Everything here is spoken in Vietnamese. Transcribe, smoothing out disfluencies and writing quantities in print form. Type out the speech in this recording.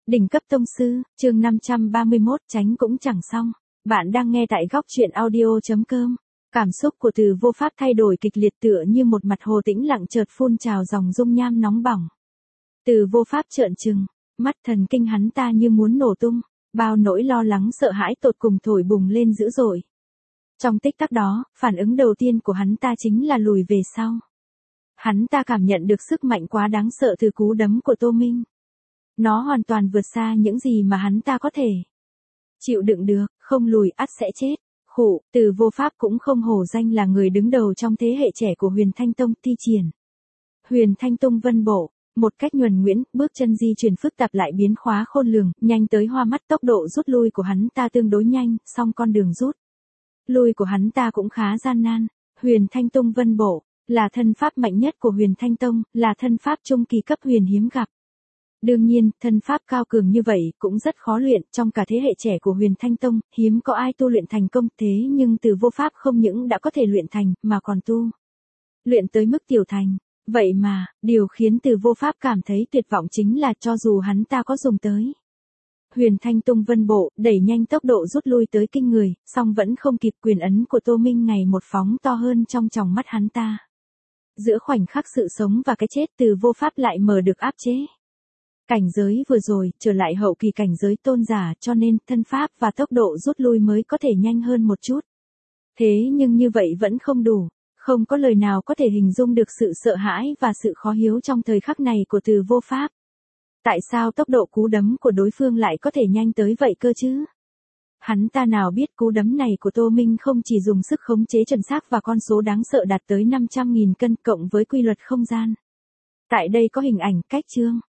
Đỉnh cấp tông sư, chương 531 tránh cũng chẳng xong. Bạn đang nghe tại góc truyện audio.com. Cảm xúc của Từ Vô Pháp thay đổi kịch liệt tựa như một mặt hồ tĩnh lặng chợt phun trào dòng dung nham nóng bỏng. Từ Vô Pháp trợn trừng, mắt thần kinh hắn ta như muốn nổ tung, bao nỗi lo lắng sợ hãi tột cùng thổi bùng lên dữ dội. Trong tích tắc đó, phản ứng đầu tiên của hắn ta chính là lùi về sau. Hắn ta cảm nhận được sức mạnh quá đáng sợ từ cú đấm của Tô Minh. Nó hoàn toàn vượt xa những gì mà hắn ta có thể chịu đựng được, không lùi ắt sẽ chết. Khụ, Từ Vô Pháp cũng không hổ danh là người đứng đầu trong thế hệ trẻ của Huyền Thanh Tông thi triển. Huyền Thanh Tông vân bộ, một cách nhuần nhuyễn, bước chân di chuyển phức tạp lại biến hóa khôn lường, nhanh tới hoa mắt. Tốc độ rút lui của hắn ta tương đối nhanh, song con đường rút lui của hắn ta cũng khá gian nan. Huyền Thanh Tông vân bộ là thân pháp mạnh nhất của Huyền Thanh Tông, là thân pháp trung kỳ cấp huyền hiếm gặp. Đương nhiên, thân pháp cao cường như vậy cũng rất khó luyện, trong cả thế hệ trẻ của Huyền Thanh Tông, hiếm có ai tu luyện thành công. Thế nhưng Từ Vô Pháp không những đã có thể luyện thành, mà còn tu luyện tới mức tiểu thành. Vậy mà, điều khiến Từ Vô Pháp cảm thấy tuyệt vọng chính là cho dù hắn ta có dùng tới Huyền Thanh Tông vân bộ, đẩy nhanh tốc độ rút lui tới kinh người, song vẫn không kịp quyền ấn của Tô Minh ngày một phóng to hơn trong tròng mắt hắn ta. Giữa khoảnh khắc sự sống và cái chết, Từ Vô Pháp lại mở được áp chế cảnh giới vừa rồi, trở lại hậu kỳ cảnh giới tôn giả, cho nên thân pháp và tốc độ rút lui mới có thể nhanh hơn một chút. Thế nhưng như vậy vẫn không đủ, không có lời nào có thể hình dung được sự sợ hãi và sự khó hiểu trong thời khắc này của Từ Vô Pháp. Tại sao tốc độ cú đấm của đối phương lại có thể nhanh tới vậy cơ chứ? Hắn ta nào biết cú đấm này của Tô Minh không chỉ dùng sức khống chế chuẩn xác và con số đáng sợ đạt tới 500.000 cân cộng với quy luật không gian. Tại đây có hình ảnh cách chương.